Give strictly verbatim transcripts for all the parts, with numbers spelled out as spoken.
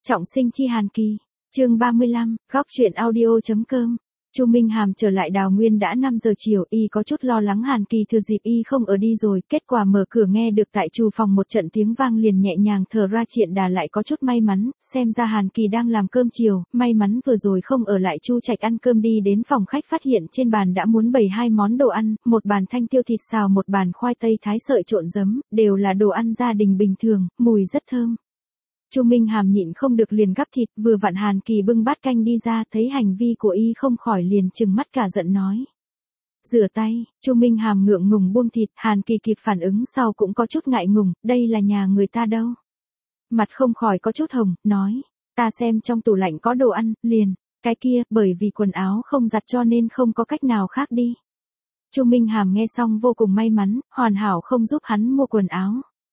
Trọng sinh chi Hàn Kỳ, chương ba mươi lăm, góc truyện audio.com. Chu Minh Hàm trở lại Đào Nguyên đã năm giờ chiều, y có chút lo lắng Hàn Kỳ thừa dịp y không ở đi rồi, kết quả mở cửa nghe được tại trù phòng một trận tiếng vang liền nhẹ nhàng thở ra, triện đà lại có chút may mắn, xem ra Hàn Kỳ đang làm cơm chiều, may mắn vừa rồi không ở lại Chu Trạch ăn cơm, đi đến phòng khách phát hiện trên bàn đã muốn bày hai món đồ ăn, một bàn thanh tiêu thịt xào, một bàn khoai tây thái sợi trộn giấm, đều là đồ ăn gia đình bình thường, mùi rất thơm. Chu Minh Hàm nhịn không được liền gắp thịt, vừa vặn Hàn Kỳ bưng bát canh đi ra, thấy hành vi của y không khỏi liền trừng mắt cả giận nói. Rửa tay. Chu Minh Hàm ngượng ngùng buông thịt, Hàn Kỳ kịp phản ứng sau cũng có chút ngại ngùng, đây là nhà người ta đâu. Mặt không khỏi có chút hồng, nói, ta xem trong tủ lạnh có đồ ăn, liền, cái kia, bởi vì quần áo không giặt cho nên không có cách nào khác đi. Chu Minh Hàm nghe xong vô cùng may mắn, hoàn hảo không giúp hắn mua quần áo.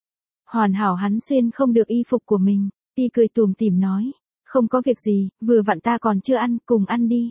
Hoàn hảo hắn xuyên không được y phục của mình, y cười tủm tỉm nói, không có việc gì, vừa vặn ta còn chưa ăn, cùng ăn đi.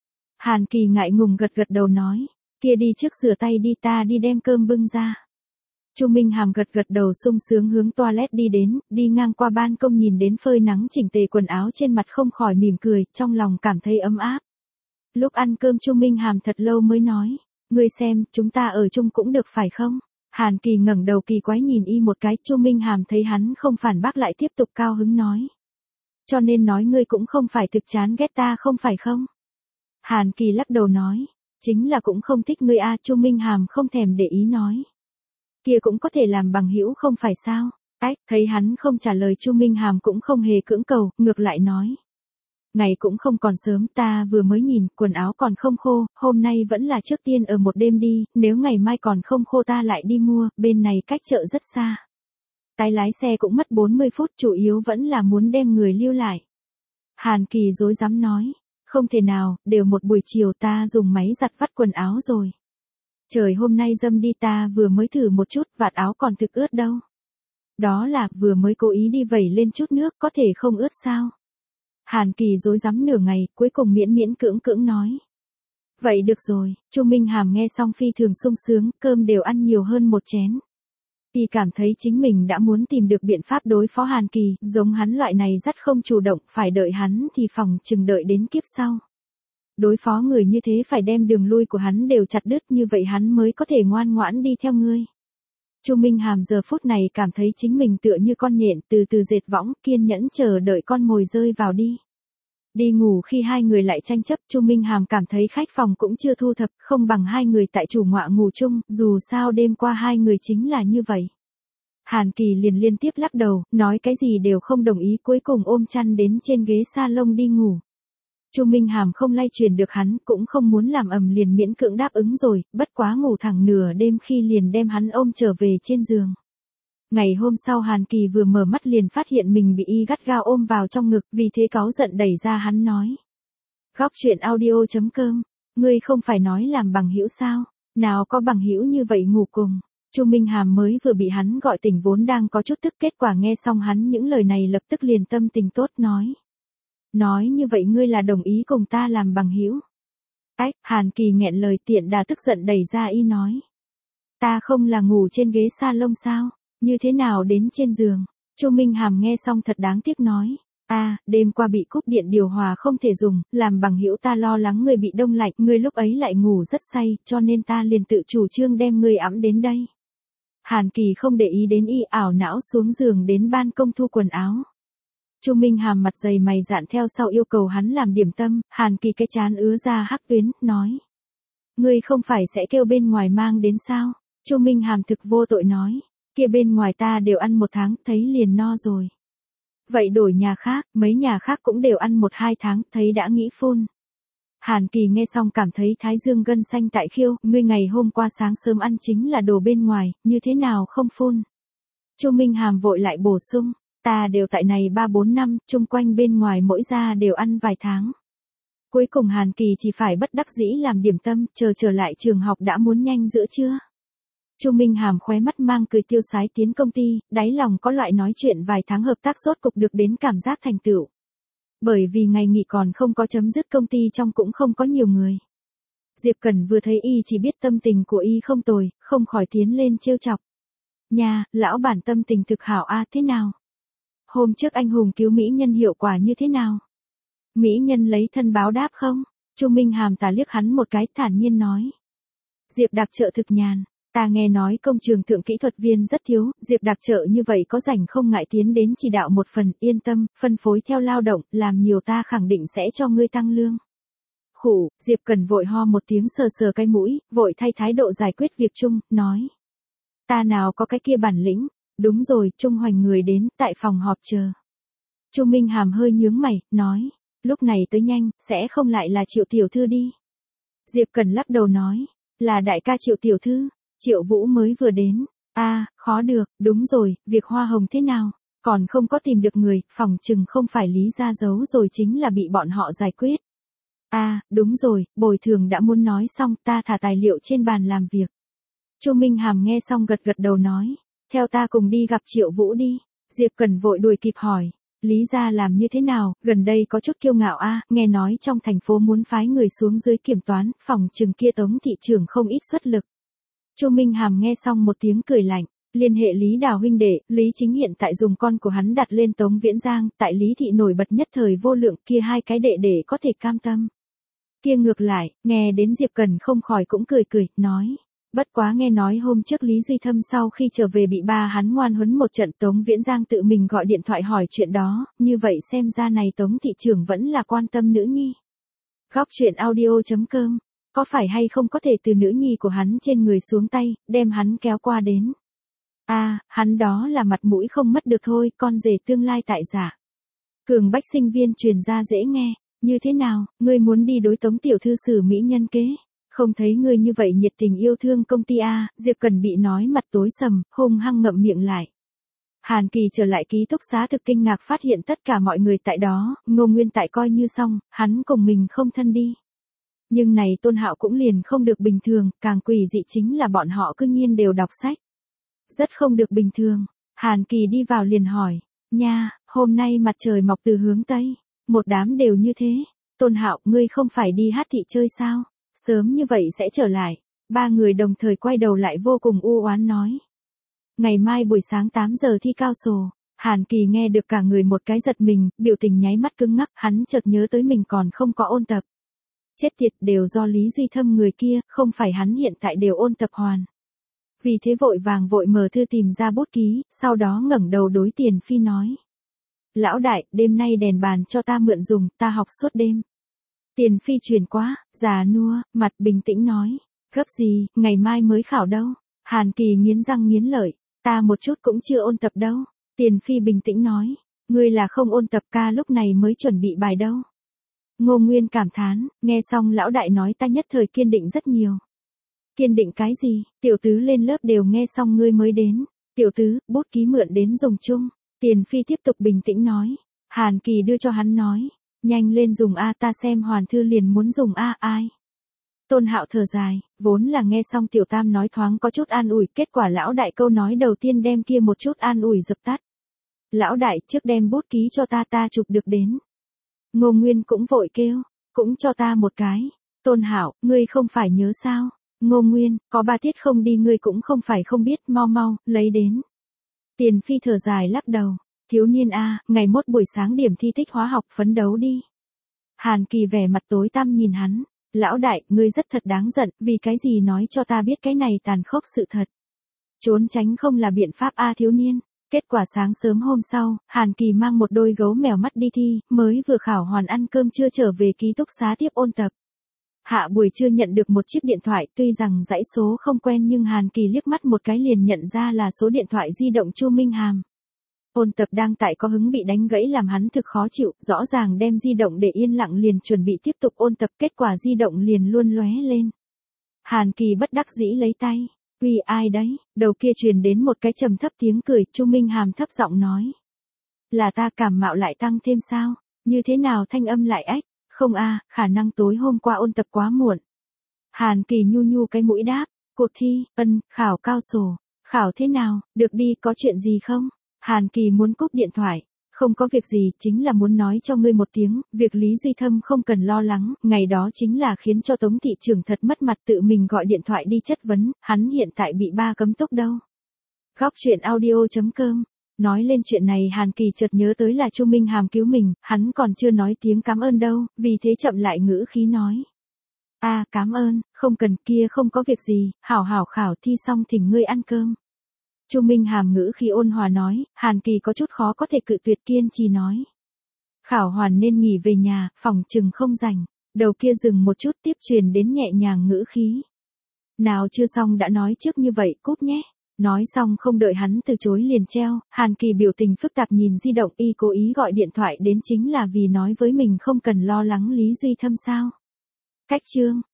Hàn Kỳ ngại ngùng gật gật đầu nói, kia đi trước rửa tay đi, ta đi đem cơm bưng ra. Chu Minh Hàm gật gật đầu sung sướng hướng toilet đi đến, đi ngang qua ban công nhìn đến phơi nắng chỉnh tề quần áo trên mặt không khỏi mỉm cười, trong lòng cảm thấy ấm áp. Lúc ăn cơm Chu Minh Hàm thật lâu mới nói, ngươi xem, chúng ta ở chung cũng được phải không? Hàn Kỳ ngẩng đầu kỳ quái nhìn y một cái, Chu Minh Hàm thấy hắn không phản bác lại tiếp tục cao hứng nói. Cho nên nói ngươi cũng không phải thực chán ghét ta không phải không? Hàn Kỳ lắc đầu nói, chính là cũng không thích ngươi a. Chu Minh Hàm không thèm để ý nói. Kia cũng có thể làm bằng hữu không phải sao? Ách, thấy hắn không trả lời Chu Minh Hàm cũng không hề cưỡng cầu, ngược lại nói. Ngày cũng không còn sớm, ta vừa mới nhìn, quần áo còn không khô, hôm nay vẫn là trước tiên ở một đêm đi, nếu ngày mai còn không khô ta lại đi mua, bên này cách chợ rất xa. Tái lái xe cũng mất bốn mươi phút, chủ yếu vẫn là muốn đem người lưu lại. Hàn Kỳ dối dám nói, không thể nào, đều một buổi chiều ta dùng máy giặt vắt quần áo rồi. Trời hôm nay dâm đi, ta vừa mới thử một chút, vạt áo còn thực ướt đâu. Đó là, vừa mới cố ý đi vẩy lên chút nước, có thể không ướt sao? Hàn Kỳ dối rắm nửa ngày, cuối cùng miễn miễn cưỡng cưỡng nói. Vậy được rồi. Chu Minh Hàm nghe xong phi thường sung sướng, cơm đều ăn nhiều hơn một chén. Y cảm thấy chính mình đã muốn tìm được biện pháp đối phó Hàn Kỳ, giống hắn loại này rất không chủ động, phải đợi hắn thì phòng chừng đợi đến kiếp sau. Đối phó người như thế phải đem đường lui của hắn đều chặt đứt, như vậy hắn mới có thể ngoan ngoãn đi theo ngươi. Chu Minh Hàm giờ phút này cảm thấy chính mình tựa như con nhện từ từ dệt võng, kiên nhẫn chờ đợi con mồi rơi vào đi. Đi ngủ khi hai người lại tranh chấp, Chu Minh Hàm cảm thấy khách phòng cũng chưa thu thập, không bằng hai người tại chủ ngọa ngủ chung, dù sao đêm qua hai người chính là như vậy. Hàn Kỳ liền liên tiếp lắc đầu, nói cái gì đều không đồng ý, cuối cùng ôm chăn đến trên ghế salon đi ngủ. Chu Minh Hàm không lay truyền được hắn, cũng không muốn làm ầm liền miễn cưỡng đáp ứng rồi, bất quá ngủ thẳng nửa đêm khi liền đem hắn ôm trở về trên giường. Ngày hôm sau Hàn Kỳ vừa mở mắt liền phát hiện mình bị y gắt gao ôm vào trong ngực, vì thế cáu giận đẩy ra hắn nói. Góc truyện audio.com, ngươi không phải nói làm bằng hữu sao, nào có bằng hữu như vậy ngủ cùng. Chu Minh Hàm mới vừa bị hắn gọi tỉnh vốn đang có chút tức, kết quả nghe xong hắn những lời này lập tức liền tâm tình tốt nói. Nói như vậy ngươi là đồng ý cùng ta làm bằng hữu. Ách, Hàn Kỳ nghẹn lời, tiện đà tức giận đẩy ra y nói. Ta không là ngủ trên ghế salon sao, như thế nào đến trên giường. Chu Minh Hàm nghe xong thật đáng tiếc nói. À, đêm qua bị cúp điện điều hòa không thể dùng, làm bằng hữu ta lo lắng người bị đông lạnh, ngươi lúc ấy lại ngủ rất say, cho nên ta liền tự chủ trương đem ngươi ẵm đến đây. Hàn Kỳ không để ý đến y, ảo não xuống giường đến ban công thu quần áo. Chu Minh Hàm mặt dày mày dạn theo sau yêu cầu hắn làm điểm tâm, Hàn Kỳ cái chán ứa ra hắc tuyến, nói. Ngươi không phải sẽ kêu bên ngoài mang đến sao? Chu Minh Hàm thực vô tội nói. Kia bên ngoài ta đều ăn một tháng, thấy liền no rồi. Vậy đổi nhà khác, mấy nhà khác cũng đều ăn một hai tháng, thấy đã nghĩ phun. Hàn Kỳ nghe xong cảm thấy thái dương gân xanh tại khiêu, ngươi ngày hôm qua sáng sớm ăn chính là đồ bên ngoài, như thế nào không phun? Chu Minh Hàm vội lại bổ sung. Ta đều tại này ba bốn năm, chung quanh bên ngoài mỗi gia đều ăn vài tháng. Cuối cùng Hàn Kỳ chỉ phải bất đắc dĩ làm điểm tâm, chờ trở lại trường học đã muốn nhanh giữa trưa. Chu Minh Hàm khóe mắt mang cười tiêu sái tiến công ty, đáy lòng có loại nói chuyện vài tháng hợp tác rốt cục được đến cảm giác thành tựu. Bởi vì ngày nghỉ còn không có chấm dứt, công ty trong cũng không có nhiều người. Diệp Cẩn vừa thấy y chỉ biết tâm tình của y không tồi, không khỏi tiến lên trêu chọc. Nha, lão bản tâm tình thực hảo a, thế nào? Hôm trước anh hùng cứu mỹ nhân hiệu quả như thế nào? Mỹ nhân lấy thân báo đáp không? Chu Minh Hàm tà liếc hắn một cái, thản nhiên nói. Diệp Đặc Trợ thực nhàn, ta nghe nói công trường thượng kỹ thuật viên rất thiếu, Diệp Đặc Trợ như vậy có rảnh không ngại tiến đến chỉ đạo một phần, yên tâm, phân phối theo lao động, làm nhiều ta khẳng định sẽ cho ngươi tăng lương. Khủ, Diệp Cần vội ho một tiếng sờ sờ cái mũi, vội thay thái độ giải quyết việc chung, nói. Ta nào có cái kia bản lĩnh, đúng rồi, Trung Hoành người đến, tại phòng họp chờ. Chu Minh Hàm hơi nhướng mày, nói, lúc này tới nhanh, sẽ không lại là Triệu tiểu thư đi. Diệp Cần lắc đầu nói, là đại ca Triệu tiểu thư, Triệu Vũ mới vừa đến, a à, khó được, đúng rồi, việc hoa hồng thế nào, còn không có tìm được người, phòng chừng không phải Lý gia giấu rồi chính là bị bọn họ giải quyết. a à, đúng rồi, bồi thường đã muốn nói xong, ta thả tài liệu trên bàn làm việc. Chu Minh Hàm nghe xong gật gật đầu nói, theo ta cùng đi gặp Triệu Vũ đi. Diệp Cần vội đuổi kịp hỏi, Lý gia làm như thế nào, gần đây có chút kiêu ngạo a, nghe nói trong thành phố muốn phái người xuống dưới kiểm toán, phòng chừng kia Tống thị trưởng không ít xuất lực. Chu Minh Hàm nghe xong một tiếng cười lạnh, liên hệ Lý Đào huynh đệ, Lý Chính hiện tại dùng con của hắn đặt lên Tống Viễn Giang, tại Lý thị nổi bật nhất thời vô lượng, kia hai cái đệ đệ có thể cam tâm. Kia ngược lại, nghe đến Diệp Cần không khỏi cũng cười cười, nói. Bất quá nghe nói hôm trước Lý Duy Thâm sau khi trở về bị ba hắn ngoan huấn một trận, Tống Viễn Giang tự mình gọi điện thoại hỏi chuyện đó, như vậy xem ra này Tống thị trưởng vẫn là quan tâm nữ nhi. Góc truyện audio chấm com, có phải hay không có thể từ nữ nhi của hắn trên người xuống tay, đem hắn kéo qua đến. a à, hắn đó là mặt mũi không mất được thôi, con rể tương lai tại giả. Cường Bách sinh viên truyền ra dễ nghe, như thế nào, ngươi muốn đi đối Tống tiểu thư xử mỹ nhân kế? Không thấy ngươi như vậy nhiệt tình yêu thương công ty a, Diệp Cần bị nói mặt tối sầm, hung hăng ngậm miệng lại. Hàn Kỳ trở lại ký túc xá thực kinh ngạc phát hiện tất cả mọi người tại đó, Ngô Nguyên tại coi như xong, hắn cùng mình không thân đi. Nhưng này Tôn Hạo cũng liền không được bình thường, càng quỷ dị chính là bọn họ cư nhiên đều đọc sách. Rất không được bình thường, Hàn Kỳ đi vào liền hỏi, nha, hôm nay mặt trời mọc từ hướng Tây, một đám đều như thế, Tôn Hạo, ngươi không phải đi hát thị chơi sao? Sớm như vậy sẽ trở lại. Ba người đồng thời quay đầu lại vô cùng u oán nói. Ngày mai buổi sáng tám giờ thi cao sổ. Hàn Kỳ nghe được cả người một cái giật mình, biểu tình nháy mắt cứng ngắc, hắn chợt nhớ tới mình còn không có ôn tập. Chết tiệt, đều do Lý Duy Thâm người kia, không phải hắn hiện tại đều ôn tập hoàn. Vì thế vội vàng vội mở thư tìm ra bút ký, sau đó ngẩng đầu đối Tiền Phi nói. Lão đại, đêm nay đèn bàn cho ta mượn dùng, ta học suốt đêm. Tiền Phi truyền quá, già nua, mặt bình tĩnh nói, gấp gì, ngày mai mới khảo đâu. Hàn Kỳ nghiến răng nghiến lợi, ta một chút cũng chưa ôn tập đâu. Tiền Phi bình tĩnh nói, ngươi là không ôn tập, ca lúc này mới chuẩn bị bài đâu. Ngô Nguyên cảm thán, nghe xong lão đại nói ta nhất thời kiên định rất nhiều. Kiên định cái gì, tiểu tứ lên lớp đều nghe xong ngươi mới đến. Tiểu tứ, bút ký mượn đến dùng chung. Tiền Phi tiếp tục bình tĩnh nói, Hàn Kỳ đưa cho hắn nói. Nhanh lên dùng a, ta xem hoàn thư liền muốn dùng a, ai. Tôn Hạo thở dài, vốn là nghe xong Tiểu Tam nói thoáng có chút an ủi, kết quả lão đại câu nói đầu tiên đem kia một chút an ủi dập tắt. Lão đại, trước đem bút ký cho ta, ta chụp được đến. Ngô Nguyên cũng vội kêu, cũng cho ta một cái. Tôn Hạo, ngươi không phải nhớ sao? Ngô Nguyên, có ba tiết không đi ngươi cũng không phải không biết, mau mau, lấy đến. Tiền Phi thở dài lắc đầu. Thiếu niên a, ngày mốt buổi sáng điểm thi tích hóa học, phấn đấu đi. Hàn Kỳ vẻ mặt tối tăm nhìn hắn, lão đại, ngươi rất thật đáng giận, vì cái gì nói cho ta biết cái này tàn khốc sự thật. Trốn tránh không là biện pháp a thiếu niên. Kết quả sáng sớm hôm sau, Hàn Kỳ mang một đôi gấu mèo mắt đi thi, mới vừa khảo hoàn ăn cơm trưa trở về ký túc xá tiếp ôn tập. Hạ buổi trưa nhận được một chiếc điện thoại, tuy rằng dãy số không quen nhưng Hàn Kỳ liếc mắt một cái liền nhận ra là số điện thoại di động Chu Minh Hàm. Ôn tập đang tại có hứng bị đánh gãy làm hắn thực khó chịu, rõ ràng đem di động để yên lặng liền chuẩn bị tiếp tục ôn tập, kết quả di động liền luôn lóe lên. Hàn Kỳ bất đắc dĩ lấy tay, uy ai đấy, đầu kia truyền đến một cái trầm thấp tiếng cười, Chu Minh Hàm thấp giọng nói. Là ta, cảm mạo lại tăng thêm sao, như thế nào thanh âm lại ách, không a, khả năng tối hôm qua ôn tập quá muộn. Hàn Kỳ nhu nhu cái mũi đáp, cuộc thi, ân, khảo cao sổ, khảo thế nào, được đi, có chuyện gì không? Hàn Kỳ muốn cúp điện thoại, không có việc gì, chính là muốn nói cho ngươi một tiếng, việc Lý Duy Thâm không cần lo lắng, ngày đó chính là khiến cho Tống thị trưởng thật mất mặt, tự mình gọi điện thoại đi chất vấn, hắn hiện tại bị ba cấm túc đâu. Góc truyện audio chấm com Nói lên chuyện này Hàn Kỳ chợt nhớ tới là Chu Minh Hàm cứu mình, hắn còn chưa nói tiếng cảm ơn đâu, vì thế chậm lại ngữ khí nói. A, à, cảm ơn, không cần, kia không có việc gì, hảo hảo khảo thi xong thỉnh ngươi ăn cơm. Chu Minh Hàm ngữ khí ôn hòa nói, Hàn Kỳ có chút khó có thể cự tuyệt, kiên trì nói. Khảo hoàn nên nghỉ về nhà, phòng chừng không rảnh. Đầu kia dừng một chút, tiếp truyền đến nhẹ nhàng ngữ khí. Nào chưa xong đã nói trước như vậy, cút nhé. Nói xong không đợi hắn từ chối liền treo, Hàn Kỳ biểu tình phức tạp nhìn di động, y cố ý gọi điện thoại đến chính là vì nói với mình không cần lo lắng Lý Duy Thâm sao. Cách chương